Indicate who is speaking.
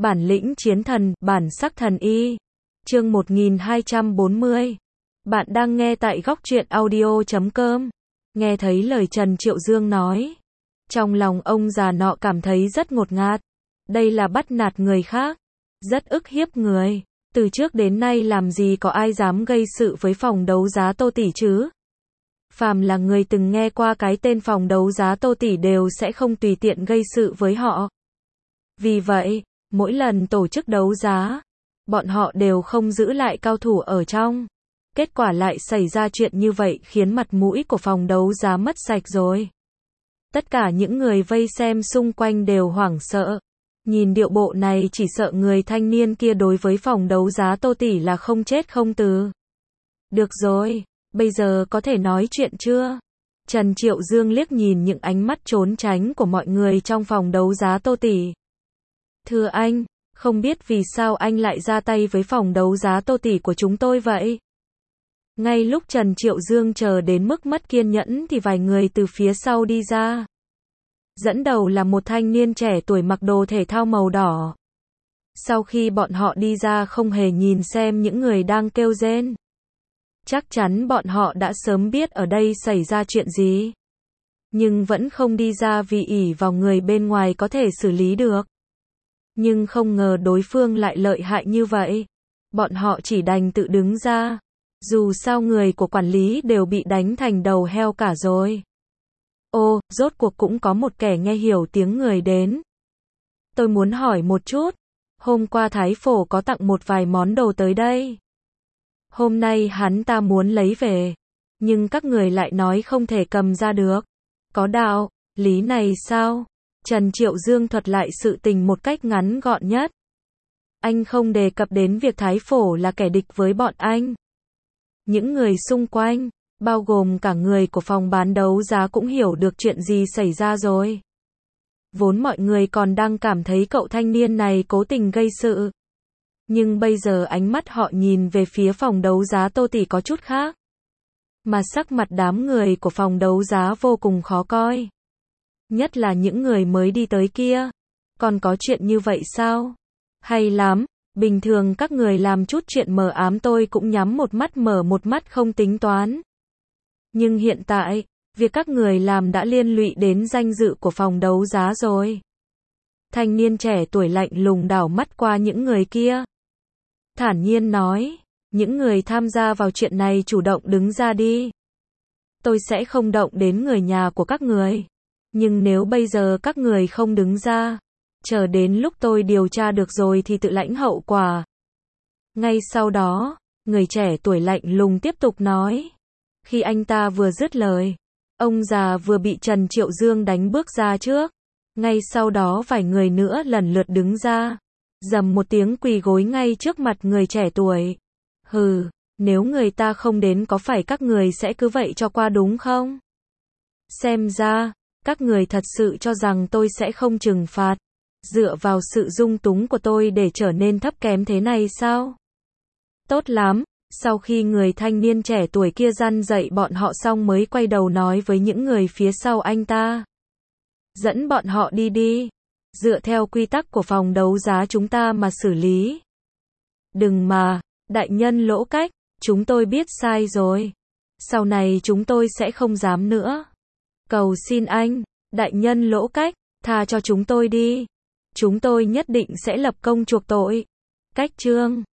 Speaker 1: Bản lĩnh chiến thần, bản sắc thần y. Chương 1240. Bạn đang nghe tại góc truyện audio.com. Nghe thấy lời Trần Triệu Dương nói, trong lòng ông già nọ cảm thấy rất ngột ngạt. Đây là bắt nạt người khác, rất ức hiếp người. Từ trước đến nay làm gì có ai dám gây sự với phòng đấu giá Tô Tỷ chứ? Phàm là người từng nghe qua cái tên phòng đấu giá Tô Tỷ đều sẽ không tùy tiện gây sự với họ. Vì vậy, mỗi lần tổ chức đấu giá, bọn họ đều không giữ lại cao thủ ở trong. Kết quả lại xảy ra chuyện như vậy khiến mặt mũi của phòng đấu giá mất sạch rồi. Tất cả những người vây xem xung quanh đều hoảng sợ. Nhìn điệu bộ này chỉ sợ người thanh niên kia đối với phòng đấu giá Tô Tỷ là không chết không từ. Được rồi, bây giờ có thể nói chuyện chưa? Trần Triệu Dương liếc nhìn những ánh mắt trốn tránh của mọi người trong phòng đấu giá Tô Tỷ. Thưa anh, không biết vì sao anh lại ra tay với phòng đấu giá Tô Tỷ của chúng tôi vậy? Ngay lúc Trần Triệu Dương chờ đến mức mất kiên nhẫn thì vài người từ phía sau đi ra. Dẫn đầu là một thanh niên trẻ tuổi mặc đồ thể thao màu đỏ. Sau khi bọn họ đi ra không hề nhìn xem những người đang kêu rên. Chắc chắn bọn họ đã sớm biết ở đây xảy ra chuyện gì. Nhưng vẫn không đi ra vì ỷ vào người bên ngoài có thể xử lý được. Nhưng không ngờ đối phương lại lợi hại như vậy. Bọn họ chỉ đành tự đứng ra. Dù sao người của quản lý đều bị đánh thành đầu heo cả rồi. Ô, rốt cuộc cũng có một kẻ nghe hiểu tiếng người đến. Tôi muốn hỏi một chút. Hôm qua Thái Phổ có tặng một vài món đồ tới đây. Hôm nay hắn ta muốn lấy về. Nhưng các người lại nói không thể cầm ra được. Có đạo lý này sao? Trần Triệu Dương thuật lại sự tình một cách ngắn gọn nhất. Anh không đề cập đến việc Thái Phổ là kẻ địch với bọn anh. Những người xung quanh, bao gồm cả người của phòng bán đấu giá cũng hiểu được chuyện gì xảy ra rồi. Vốn mọi người còn đang cảm thấy cậu thanh niên này cố tình gây sự. Nhưng bây giờ ánh mắt họ nhìn về phía phòng đấu giá Tô Tỷ có chút khác. Mà sắc mặt đám người của phòng đấu giá vô cùng khó coi. Nhất là những người mới đi tới kia. Còn có chuyện như vậy sao? Hay lắm, bình thường các người làm chút chuyện mờ ám tôi cũng nhắm một mắt mở một mắt không tính toán. Nhưng hiện tại, việc các người làm đã liên lụy đến danh dự của phòng đấu giá rồi. Thanh niên trẻ tuổi lạnh lùng đảo mắt qua những người kia. Thản nhiên nói, những người tham gia vào chuyện này chủ động đứng ra đi. Tôi sẽ không động đến người nhà của các người. Nhưng nếu bây giờ các người không đứng ra, chờ đến lúc tôi điều tra được rồi thì tự lãnh hậu quả. Ngay sau đó, người trẻ tuổi lạnh lùng tiếp tục nói. Khi anh ta vừa dứt lời, ông già vừa bị Trần Triệu Dương đánh bước ra trước. Ngay sau đó vài người nữa lần lượt đứng ra. Dầm một tiếng quỳ gối ngay trước mặt người trẻ tuổi. Hừ, nếu người ta không đến có phải các người sẽ cứ vậy cho qua đúng không? Xem ra, các người thật sự cho rằng tôi sẽ không trừng phạt. Dựa vào sự dung túng của tôi để trở nên thấp kém thế này sao? Tốt lắm, sau khi người thanh niên trẻ tuổi kia răn dạy bọn họ xong mới quay đầu nói với những người phía sau anh ta. Dẫn bọn họ đi đi. Dựa theo quy tắc của phòng đấu giá chúng ta mà xử lý. Đừng mà, đại nhân Lỗ Cách, chúng tôi biết sai rồi. Sau này chúng tôi sẽ không dám nữa. Cầu xin anh, đại nhân Lỗ Cách, tha cho chúng tôi đi. Chúng tôi nhất định sẽ lập công chuộc tội. Cách chương